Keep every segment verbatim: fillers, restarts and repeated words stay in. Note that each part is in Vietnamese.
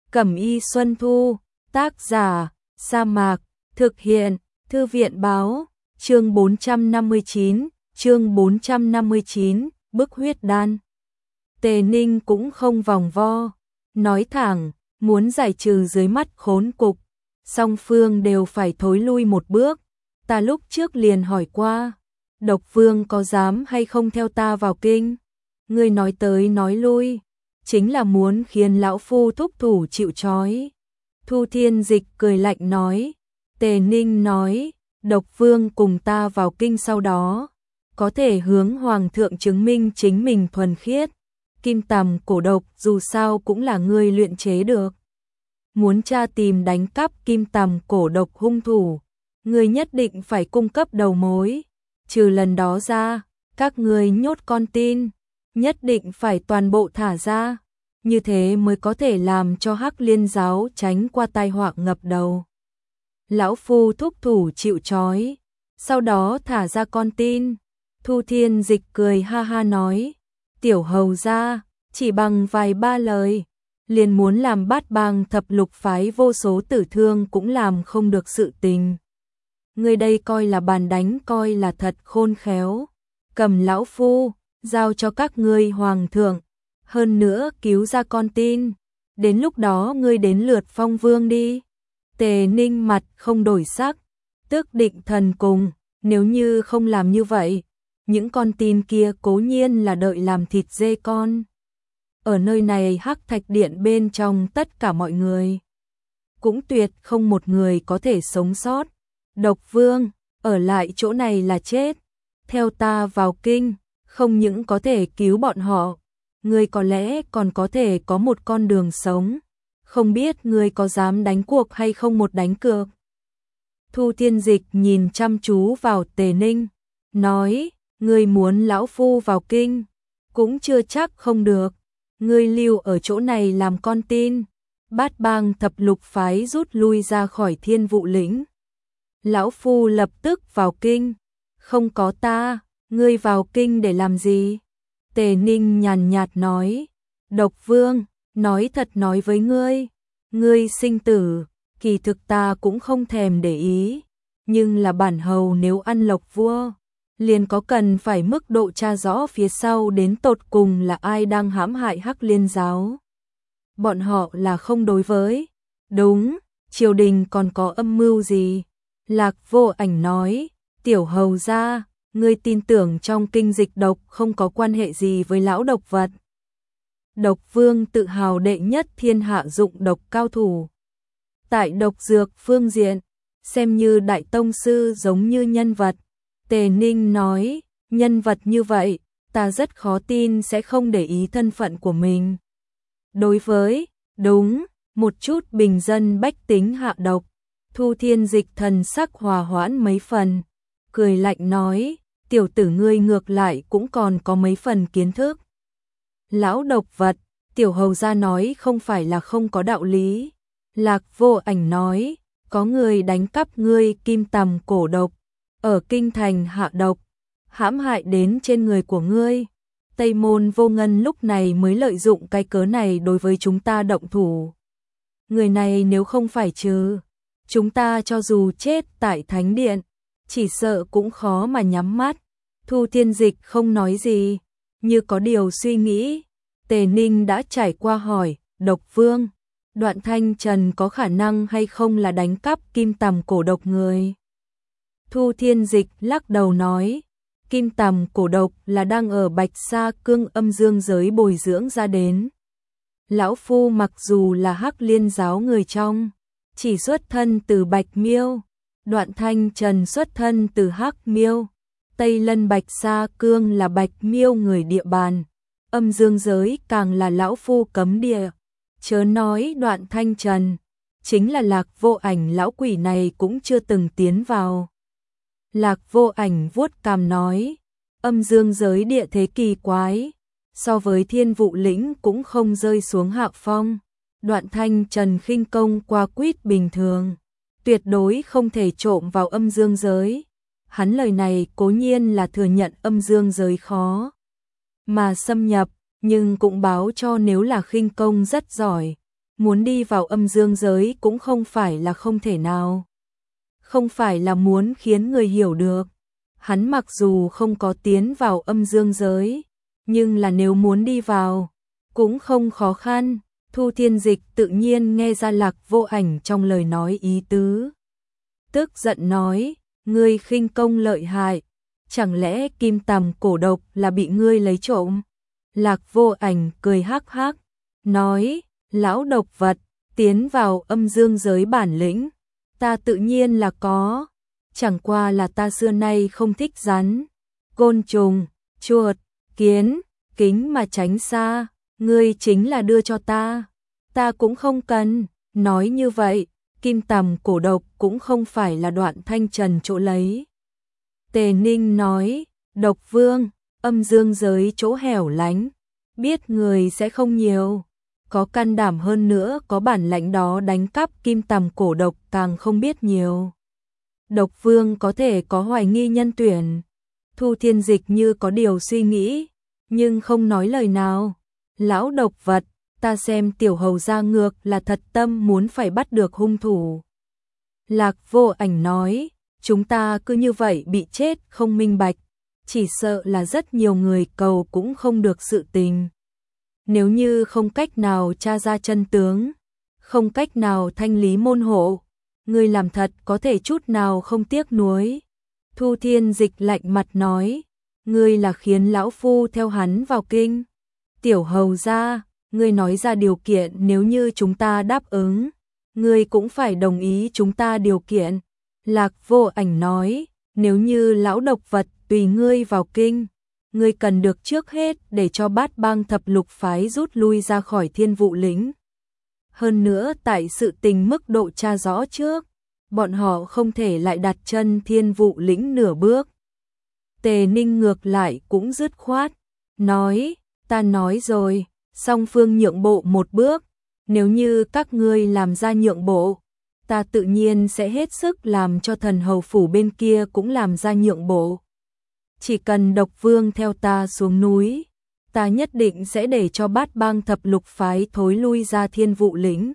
Cẩm y Xuân Thu, tác giả, Sa Mạc, thực hiện, Thư viện báo, chương bốn trăm năm mươi chín, chương bốn trăm năm mươi chín, bức huyết đan. Tề Ninh cũng không vòng vo, nói thẳng, muốn giải trừ dưới mắt khốn cục, song phương đều phải thối lui một bước. Ta lúc trước liền hỏi qua, Độc Vương có dám hay không theo ta vào kinh? Ngươi nói tới nói lui, chính là muốn khiến lão phu thúc thủ chịu trói. Thu Thiên Dịch cười lạnh nói, Tề Ninh nói, Độc Vương cùng ta vào kinh sau đó, có thể hướng Hoàng thượng chứng minh chính mình thuần khiết. Kim tằm cổ độc dù sao cũng là ngươi luyện chế được. Muốn tra tìm đánh cắp kim tằm cổ độc hung thủ, ngươi nhất định phải cung cấp đầu mối. Trừ lần đó ra, các ngươi nhốt con tin, nhất định phải toàn bộ thả ra. Như thế mới có thể làm cho Hắc Liên giáo tránh qua tai họa ngập đầu. Lão phu thúc thủ chịu trói, sau đó thả ra con tin. Thu Thiên Dịch cười ha ha nói, tiểu hầu gia, chỉ bằng vài ba lời, liền muốn làm Bát Bang thập lục phái vô số tử thương cũng làm không được sự tình. Người đây coi là bàn đánh, coi là thật khôn khéo. Cầm lão phu, giao cho các ngươi Hoàng thượng, hơn nữa cứu ra con tin, đến lúc đó ngươi đến lượt phong vương đi. Tề Ninh mặt không đổi sắc, tức định thần cùng, nếu như không làm như vậy, những con tin kia cố nhiên là đợi làm thịt dê con. Ở nơi này Hắc Thạch Điện bên trong tất cả mọi người, cũng tuyệt không một người có thể sống sót. Độc Vương, ở lại chỗ này là chết. Theo ta vào kinh, không những có thể cứu bọn họ, ngươi có lẽ còn có thể có một con đường sống. Không biết ngươi có dám đánh cuộc hay không một đánh cược. Thu Thiên Dịch nhìn chăm chú vào Tề Ninh, nói, ngươi muốn lão phu vào kinh, cũng chưa chắc không được. Ngươi lưu ở chỗ này làm con tin, Bát Bang thập lục phái rút lui ra khỏi Thiên Vụ lĩnh. Lão phu lập tức vào kinh, không có ta, ngươi vào kinh để làm gì? Tề Ninh nhàn nhạt nói, Độc Vương, nói thật nói với ngươi, ngươi sinh tử, kỳ thực ta cũng không thèm để ý, nhưng là bản hầu nếu ăn lộc vua, liền có cần phải mức độ tra rõ phía sau đến tột cùng là ai đang hãm hại Hắc Liên giáo. Bọn họ là không đối với. Đúng, triều đình còn có âm mưu gì? Lạc Vô Ảnh nói, tiểu hầu gia, ngươi tin tưởng trong kinh dịch độc không có quan hệ gì với lão độc vật. Độc Vương tự hào đệ nhất thiên hạ dụng độc cao thủ. Tại độc dược phương diện, xem như đại tông sư giống như nhân vật. Tề Ninh nói, nhân vật như vậy, ta rất khó tin sẽ không để ý thân phận của mình. Đối với, đúng, một chút bình dân bách tính hạ độc, Thu Thiên Dịch thần sắc hòa hoãn mấy phần, cười lạnh nói, tiểu tử ngươi ngược lại cũng còn có mấy phần kiến thức. Lão độc vật, tiểu hầu gia nói không phải là không có đạo lý. Lạc Vô Ảnh nói, có người đánh cắp ngươi kim tằm cổ độc, ở kinh thành hạ độc, hãm hại đến trên người của ngươi. Tây Môn Vô Ngân lúc này mới lợi dụng cái cớ này đối với chúng ta động thủ. Người này nếu không phải trừ, chúng ta cho dù chết tại Thánh Điện, chỉ sợ cũng khó mà nhắm mắt. Thu Thiên Dịch không nói gì, như có điều suy nghĩ. Tề Ninh đã trải qua hỏi, Độc Vương, Đoạn Thanh Trần có khả năng hay không là đánh cắp kim tằm cổ độc người? Thu Thiên Dịch lắc đầu nói, kim tằm cổ độc là đang ở Bạch Sa Cương âm dương giới bồi dưỡng ra đến. Lão phu mặc dù là Hắc Liên giáo người trong, chỉ xuất thân từ Bạch Miêu, Đoạn Thanh Trần xuất thân từ Hắc Miêu, Tây Lân Bạch Sa Cương là Bạch Miêu người địa bàn, âm dương giới càng là lão phu cấm địa. Chớ nói Đoạn Thanh Trần, chính là Lạc Vô Ảnh lão quỷ này cũng chưa từng tiến vào. Lạc Vô Ảnh vuốt cằm nói, âm dương giới địa thế kỳ quái, so với Thiên Vụ lĩnh cũng không rơi xuống hạ phong. Đoạn Thanh Trần khinh công qua quýt bình thường, tuyệt đối không thể trộm vào âm dương giới. Hắn lời này cố nhiên là thừa nhận âm dương giới khó mà xâm nhập, nhưng cũng báo cho nếu là khinh công rất giỏi, muốn đi vào âm dương giới cũng không phải là không thể nào. Không phải là muốn khiến người hiểu được. Hắn mặc dù không có tiến vào âm dương giới, nhưng là nếu muốn đi vào, cũng không khó khăn. Thu Thiên Dịch tự nhiên nghe ra Lạc Vô Ảnh trong lời nói ý tứ. Tức giận nói, ngươi khinh công lợi hại, chẳng lẽ kim tằm cổ độc là bị ngươi lấy trộm? Lạc Vô Ảnh cười hắc hắc, nói, lão độc vật, tiến vào âm dương giới bản lĩnh, ta tự nhiên là có, chẳng qua là ta xưa nay không thích rắn, côn trùng, chuột, kiến, kính mà tránh xa, ngươi chính là đưa cho ta, ta cũng không cần. Nói như vậy, kim tằm cổ độc cũng không phải là Đoạn Thanh Trần chỗ lấy. Tề Ninh nói, độc vương, âm dương giới chỗ hẻo lánh, biết người sẽ không nhiều, có can đảm hơn nữa có bản lãnh đó đánh cắp kim tằm cổ độc càng không biết nhiều. Độc vương có thể có hoài nghi nhân tuyển. Thu Thiên Dịch như có điều suy nghĩ, nhưng không nói lời nào. Lão độc vật, ta xem tiểu hầu gia ngược là thật tâm muốn phải bắt được hung thủ. Lạc Vô Ảnh nói, chúng ta cứ như vậy bị chết không minh bạch, chỉ sợ là rất nhiều người cầu cũng không được sự tình. Nếu như không cách nào tra ra chân tướng, không cách nào thanh lý môn hộ, ngươi làm thật có thể chút nào không tiếc nuối. Thu Thiên Dịch lạnh mặt nói, ngươi là khiến lão phu theo hắn vào kinh. Tiểu hầu gia, ngươi nói ra điều kiện, nếu như chúng ta đáp ứng, ngươi cũng phải đồng ý chúng ta điều kiện. Lạc Vô Ảnh nói, nếu như lão độc vật tùy ngươi vào kinh, ngươi cần được trước hết để cho Bát Bang thập lục phái rút lui ra khỏi Thiên Vụ lĩnh. Hơn nữa tại sự tình mức độ tra rõ trước, bọn họ không thể lại đặt chân Thiên Vụ lĩnh nửa bước. Tề Ninh ngược lại cũng dứt khoát, nói, ta nói rồi, song phương nhượng bộ một bước, nếu như các ngươi làm ra nhượng bộ, ta tự nhiên sẽ hết sức làm cho thần hầu phủ bên kia cũng làm ra nhượng bộ. Chỉ cần độc vương theo ta xuống núi, ta nhất định sẽ để cho Bát Bang thập lục phái thối lui ra Thiên Vụ lĩnh.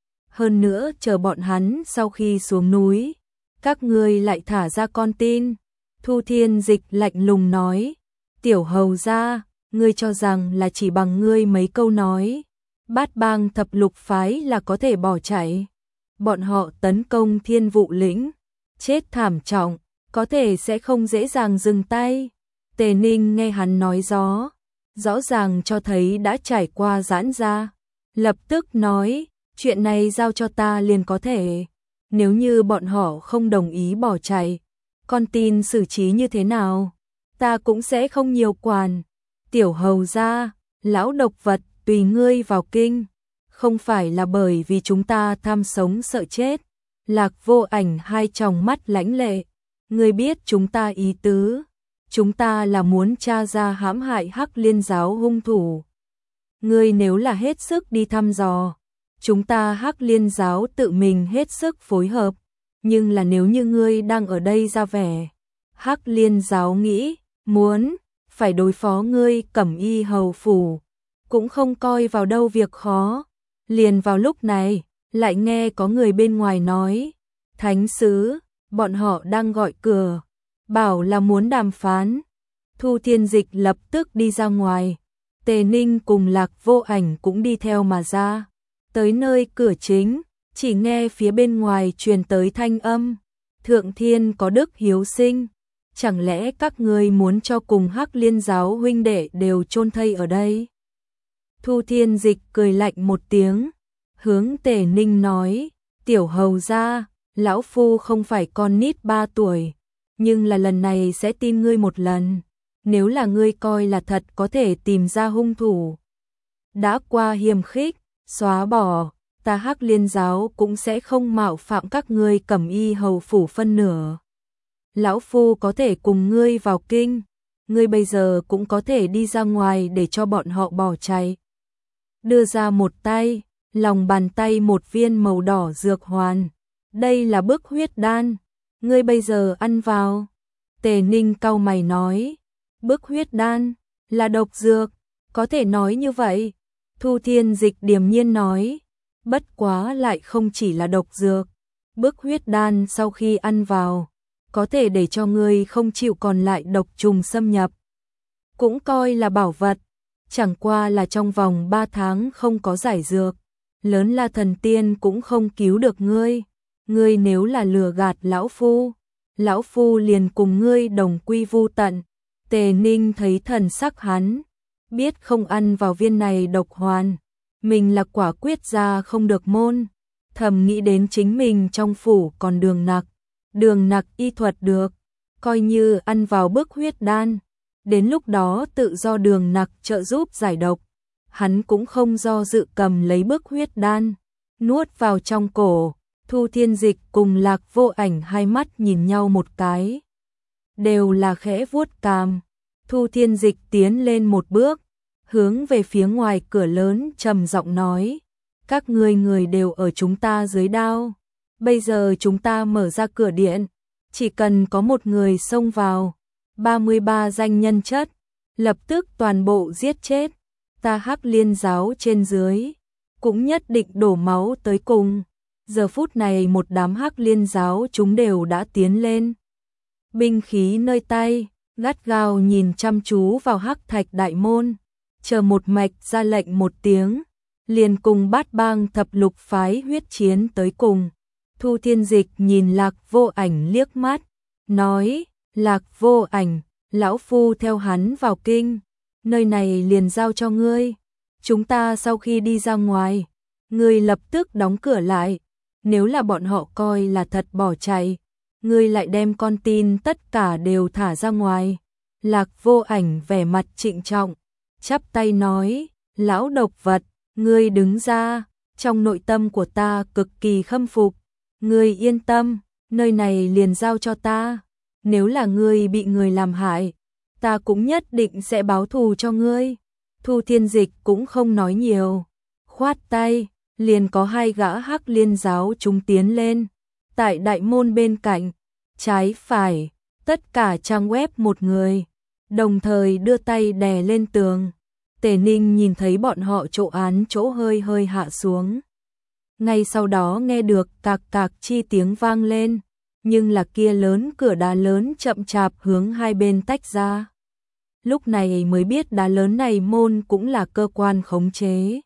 Hơn nữa chờ bọn hắn sau khi xuống núi, các ngươi lại thả ra con tin. Thu Thiên Dịch lạnh lùng nói, tiểu hầu gia, ngươi cho rằng là chỉ bằng ngươi mấy câu nói, Bát Bang thập lục phái là có thể bỏ chạy. Bọn họ tấn công Thiên Vụ lĩnh, chết thảm trọng, có thể sẽ không dễ dàng dừng tay. Tề Ninh nghe hắn nói gió, rõ ràng cho thấy đã trải qua giãn ra, lập tức nói, chuyện này giao cho ta liền có thể. Nếu như bọn họ không đồng ý bỏ chạy, con tin xử trí như thế nào, ta cũng sẽ không nhiều quản. Tiểu hầu gia, lão độc vật tùy ngươi vào kinh, không phải là bởi vì chúng ta tham sống sợ chết. Lạc Vô Ảnh hai tròng mắt lãnh lệ, ngươi biết chúng ta ý tứ, chúng ta là muốn tra ra hãm hại Hắc Liên giáo hung thủ. Ngươi nếu là hết sức đi thăm dò, chúng ta Hắc Liên giáo tự mình hết sức phối hợp, nhưng là nếu như ngươi đang ở đây ra vẻ, Hắc Liên giáo nghĩ, muốn, phải đối phó ngươi Cẩm Y hầu phủ, cũng không coi vào đâu việc khó. Liền vào lúc này, lại nghe có người bên ngoài nói, thánh sứ, bọn họ đang gọi cửa, bảo là muốn đàm phán. Thu Thiên Dịch lập tức đi ra ngoài, Tề Ninh cùng Lạc Vô Ảnh cũng đi theo mà ra. Tới nơi cửa chính, chỉ nghe phía bên ngoài truyền tới thanh âm, Thượng Thiên có đức hiếu sinh, chẳng lẽ các ngươi muốn cho cùng Hắc Liên giáo huynh đệ đều chôn thây ở đây? Thu Thiên Dịch cười lạnh một tiếng, hướng Tề Ninh nói, tiểu hầu gia, lão phu không phải con nít ba tuổi, nhưng là lần này sẽ tin ngươi một lần, nếu là ngươi coi là thật có thể tìm ra hung thủ, đã qua hiềm khích, xóa bỏ, ta Hắc Liên giáo cũng sẽ không mạo phạm các ngươi Cẩm Y hầu phủ phân nửa. Lão phu có thể cùng ngươi vào kinh, ngươi bây giờ cũng có thể đi ra ngoài để cho bọn họ bỏ chạy. Đưa ra một tay, lòng bàn tay một viên màu đỏ dược hoàn, đây là bức huyết đan, ngươi bây giờ ăn vào. Tề Ninh cau mày nói, bức huyết đan là độc dược, có thể nói như vậy. Thu Thiên Dịch điềm nhiên nói, bất quá lại không chỉ là độc dược. Bức huyết đan sau khi ăn vào, có thể để cho ngươi không chịu còn lại độc trùng xâm nhập. Cũng coi là bảo vật, chẳng qua là trong vòng ba tháng không có giải dược, lớn La Thần Tiên cũng không cứu được ngươi. Ngươi nếu là lừa gạt lão phu, lão phu liền cùng ngươi đồng quy vu tận. Tề Ninh thấy thần sắc hắn, biết không ăn vào viên này độc hoàn, mình là quả quyết ra không được môn. Thầm nghĩ đến chính mình trong phủ còn Đường Nặc, Đường Nặc y thuật được, coi như ăn vào bức huyết đan, đến lúc đó tự do Đường Nặc trợ giúp giải độc, hắn cũng không do dự cầm lấy bức huyết đan, nuốt vào trong cổ. Thu Thiên Dịch cùng Lạc Vô Ảnh hai mắt nhìn nhau một cái, đều là khẽ vuốt cằm. Thu Thiên Dịch tiến lên một bước, hướng về phía ngoài cửa lớn trầm giọng nói: các ngươi người đều ở chúng ta dưới đao, bây giờ chúng ta mở ra cửa điện, chỉ cần có một người xông vào, ba mươi ba danh nhân chất, lập tức toàn bộ giết chết, ta Hắc Liên giáo trên dưới cũng nhất định đổ máu tới cùng. Giờ phút này một đám Hắc Liên giáo chúng đều đã tiến lên, binh khí nơi tay, gắt gao nhìn chăm chú vào Hắc Thạch đại môn, chờ một mạch ra lệnh một tiếng, liền cùng Bát Bang thập lục phái huyết chiến tới cùng. Thu Thiên Dịch nhìn Lạc Vô Ảnh liếc mắt, nói: Lạc Vô Ảnh, lão phu theo hắn vào kinh, nơi này liền giao cho ngươi. Chúng ta sau khi đi ra ngoài, ngươi lập tức đóng cửa lại. Nếu là bọn họ coi là thật bỏ chạy, ngươi lại đem con tin tất cả đều thả ra ngoài. Lạc Vô Ảnh vẻ mặt trịnh trọng, chắp tay nói: lão độc vật, ngươi đứng ra, trong nội tâm của ta cực kỳ khâm phục. Ngươi yên tâm, nơi này liền giao cho ta. Nếu là ngươi bị người làm hại, ta cũng nhất định sẽ báo thù cho ngươi. Thu Thiên Dịch cũng không nói nhiều, khoát tay, liền có hai gã Hắc Liên giáo chúng tiến lên. Tại đại môn bên cạnh, trái phải, tất cả trang web một người, đồng thời đưa tay đè lên tường. Tề Ninh nhìn thấy bọn họ chỗ án chỗ hơi hơi hạ xuống. Ngay sau đó nghe được cạc cạc chi tiếng vang lên, nhưng là kia lớn cửa đá lớn chậm chạp hướng hai bên tách ra. Lúc này mới biết đá lớn này môn cũng là cơ quan khống chế.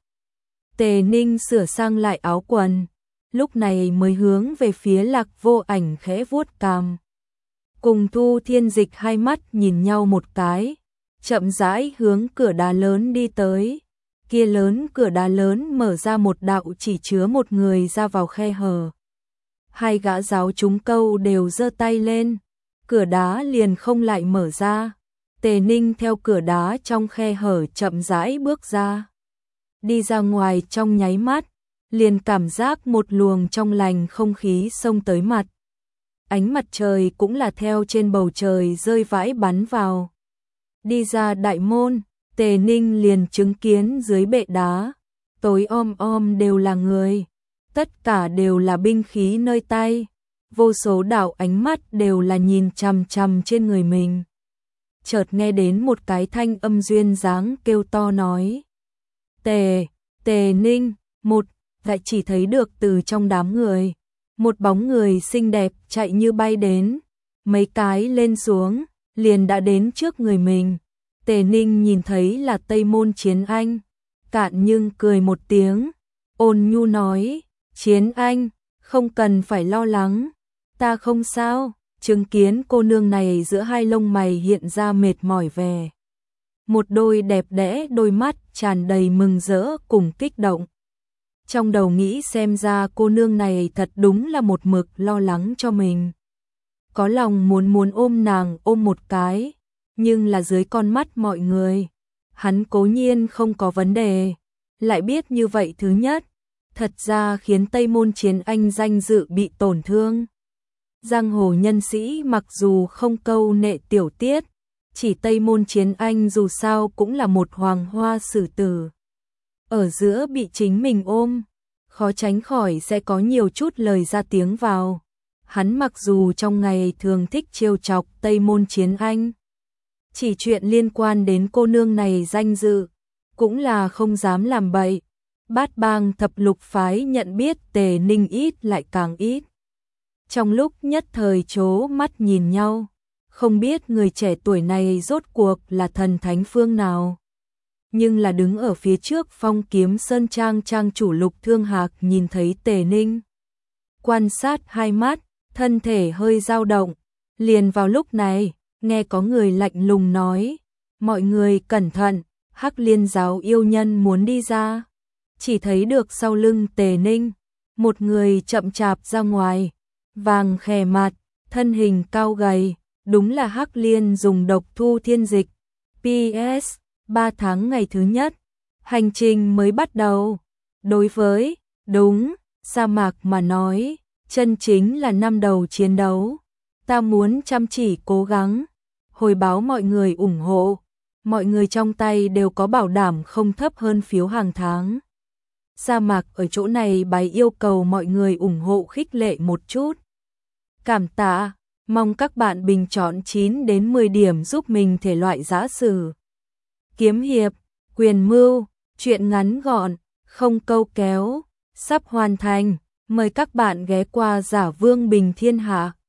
Tề Ninh sửa sang lại áo quần, lúc này mới hướng về phía Lạc Vô Ảnh khẽ vuốt cằm. Cùng Thu Thiên Dịch hai mắt nhìn nhau một cái, chậm rãi hướng cửa đá lớn đi tới. Kia lớn cửa đá lớn mở ra một đạo chỉ chứa một người ra vào khe hở. Hai gã giáo chúng câu đều giơ tay lên, cửa đá liền không lại mở ra. Tề Ninh theo cửa đá trong khe hở chậm rãi bước ra. Đi ra ngoài trong nháy mắt, liền cảm giác một luồng trong lành không khí xông tới mặt. Ánh mặt trời cũng là theo trên bầu trời rơi vãi bắn vào. Đi ra đại môn, Tề Ninh liền chứng kiến dưới bệ đá, tối om om đều là người, tất cả đều là binh khí nơi tay, vô số đạo ánh mắt đều là nhìn chằm chằm trên người mình. Chợt nghe đến một cái thanh âm duyên dáng kêu to nói: Tề, Tề Ninh, một, lại chỉ thấy được từ trong đám người, một bóng người xinh đẹp chạy như bay đến, mấy cái lên xuống, liền đã đến trước người mình. Tề Ninh nhìn thấy là Tây Môn Chiến Anh, cạn nhưng cười một tiếng, ôn nhu nói: Chiến Anh, không cần phải lo lắng, ta không sao. Chứng kiến cô nương này giữa hai lông mày hiện ra mệt mỏi vẻ. Một đôi đẹp đẽ đôi mắt tràn đầy mừng rỡ cùng kích động. Trong đầu nghĩ xem ra cô nương này thật đúng là một mực lo lắng cho mình. Có lòng muốn muốn ôm nàng ôm một cái, nhưng là dưới con mắt mọi người, hắn cố nhiên không có vấn đề, lại biết như vậy thứ nhất, thật ra khiến Tây Môn Chiến Anh danh dự bị tổn thương. Giang hồ nhân sĩ mặc dù không câu nệ tiểu tiết, chỉ Tây Môn Chiến Anh dù sao cũng là một hoàng hoa sử tử. Ở giữa bị chính mình ôm, khó tránh khỏi sẽ có nhiều chút lời ra tiếng vào. Hắn mặc dù trong ngày thường thích trêu chọc Tây Môn Chiến Anh, chỉ chuyện liên quan đến cô nương này danh dự, cũng là không dám làm bậy. Bát bang thập lục phái nhận biết Tề Ninh ít lại càng ít. Trong lúc nhất thời chố mắt nhìn nhau, không biết người trẻ tuổi này rốt cuộc là thần thánh phương nào. Nhưng là đứng ở phía trước Phong Kiếm Sơn trang trang chủ Lục Thương Hạc nhìn thấy Tề Ninh. Quan sát hai mắt, thân thể hơi dao động, liền vào lúc này, nghe có người lạnh lùng nói, mọi người cẩn thận, Hắc Liên giáo yêu nhân muốn đi ra. Chỉ thấy được sau lưng Tề Ninh, một người chậm chạp ra ngoài, vàng khè mặt, thân hình cao gầy, đúng là Hắc Liên dùng độc thu thiên dịch. pê ét, ba tháng ngày thứ nhất, hành trình mới bắt đầu. Đối với, đúng, sa mạc mà nói, chân chính là năm đầu chiến đấu. Ta muốn chăm chỉ cố gắng, hồi báo mọi người ủng hộ, mọi người trong tay đều có bảo đảm không thấp hơn phiếu hàng tháng. Sa mạc ở chỗ này bái yêu cầu mọi người ủng hộ khích lệ một chút. Cảm tạ, mong các bạn bình chọn chín đến mười điểm giúp mình thể loại giã sử. Kiếm hiệp, quyền mưu, truyện ngắn gọn, không câu kéo, sắp hoàn thành, mời các bạn ghé qua Giả Vương Bình Thiên Hạ.